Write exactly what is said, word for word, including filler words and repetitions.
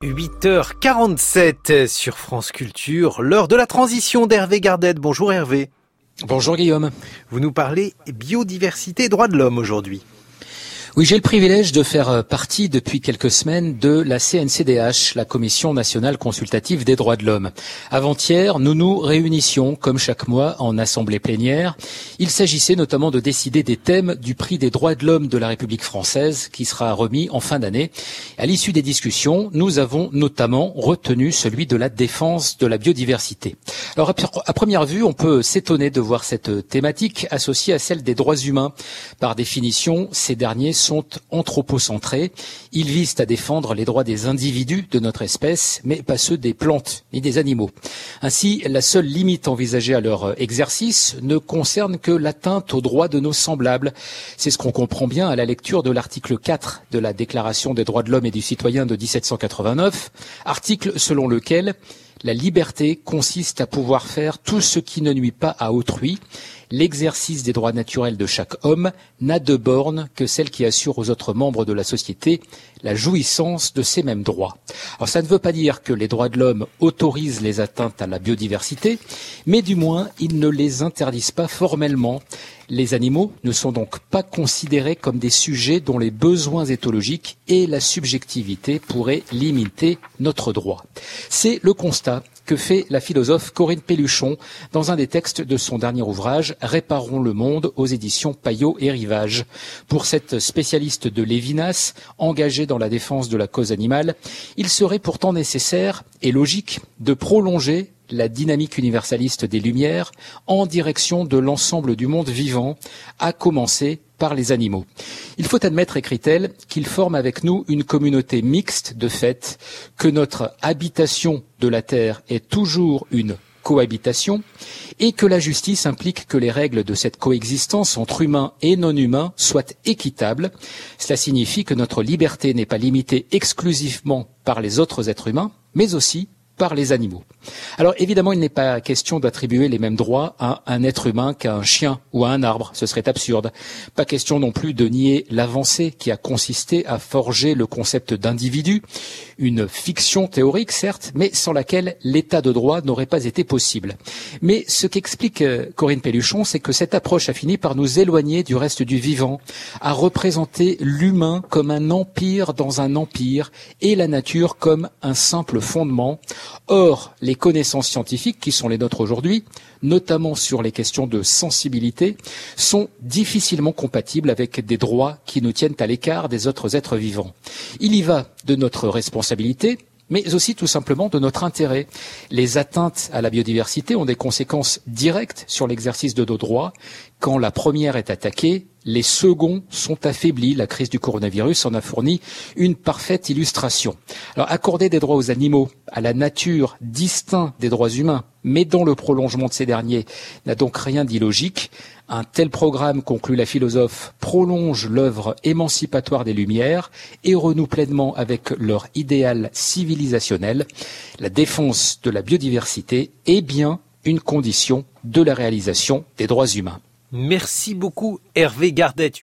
huit heures quarante-sept sur France Culture, l'heure de la transition d'Hervé Gardette. Bonjour Hervé. Bonjour Guillaume. Vous nous parlez biodiversité et droits de l'homme aujourd'hui. Oui, j'ai le privilège de faire partie depuis quelques semaines de la C N C D H, la Commission nationale consultative des droits de l'homme. Avant-hier, nous nous réunissions, comme chaque mois, en assemblée plénière. Il s'agissait notamment de décider des thèmes du prix des droits de l'homme de la République française, qui sera remis en fin d'année. À l'issue des discussions, nous avons notamment retenu celui de la défense de la biodiversité. Alors, à première vue, on peut s'étonner de voir cette thématique associée à celle des droits humains. Par définition, ces derniers sont anthropocentrés. Ils visent à défendre les droits des individus de notre espèce, mais pas ceux des plantes ni des animaux. Ainsi, la seule limite envisagée à leur exercice ne concerne que l'atteinte aux droits de nos semblables. C'est ce qu'on comprend bien à la lecture de l'article quatre de la Déclaration des droits de l'homme et du citoyen de dix-sept cent quatre-vingt-neuf, article selon lequel la liberté consiste à pouvoir faire tout ce qui ne nuit pas à autrui. L'exercice des droits naturels de chaque homme n'a de borne que celle qui assure aux autres membres de la société la jouissance de ces mêmes droits. Alors ça ne veut pas dire que les droits de l'homme autorisent les atteintes à la biodiversité, mais du moins ils ne les interdisent pas formellement. Les animaux ne sont donc pas considérés comme des sujets dont les besoins éthologiques et la subjectivité pourraient limiter notre droit. C'est le constat que fait la philosophe Corinne Pelluchon dans un des textes de son dernier ouvrage « Réparons le monde » aux éditions Payot et Rivage. Pour cette spécialiste de Lévinas, engagée dans la défense de la cause animale, il serait pourtant nécessaire et logique de prolonger la dynamique universaliste des Lumières en direction de l'ensemble du monde vivant, à commencer par les animaux. Il faut admettre, écrit-elle, qu'ils forment avec nous une communauté mixte de fait, que notre habitation de la Terre est toujours une cohabitation et que la justice implique que les règles de cette coexistence entre humains et non-humains soient équitables. Cela signifie que notre liberté n'est pas limitée exclusivement par les autres êtres humains, mais aussi par les animaux. Alors évidemment, il n'est pas question d'attribuer les mêmes droits à un être humain qu'à un chien ou à un arbre, ce serait absurde. Pas question non plus de nier l'avancée qui a consisté à forger le concept d'individu, une fiction théorique certes, mais sans laquelle l'état de droit n'aurait pas été possible. Mais ce qu'explique Corinne Pelluchon, c'est que cette approche a fini par nous éloigner du reste du vivant, à représenter l'humain comme un empire dans un empire et la nature comme un simple fondement. Or, les connaissances scientifiques qui sont les nôtres aujourd'hui, notamment sur les questions de sensibilité, sont difficilement compatibles avec des droits qui nous tiennent à l'écart des autres êtres vivants. Il y va de notre responsabilité, mais aussi tout simplement de notre intérêt. Les atteintes à la biodiversité ont des conséquences directes sur l'exercice de nos droits. Quand la première est attaquée, les seconds sont affaiblis. La crise du coronavirus en a fourni une parfaite illustration. Alors, accorder des droits aux animaux, à la nature, distincts des droits humains, mais dans le prolongement de ces derniers, n'a donc rien d'illogique. Un tel programme, conclut la philosophe, prolonge l'œuvre émancipatoire des Lumières et renoue pleinement avec leur idéal civilisationnel. La défense de la biodiversité est bien une condition de la réalisation des droits humains. Merci beaucoup Hervé Gardette.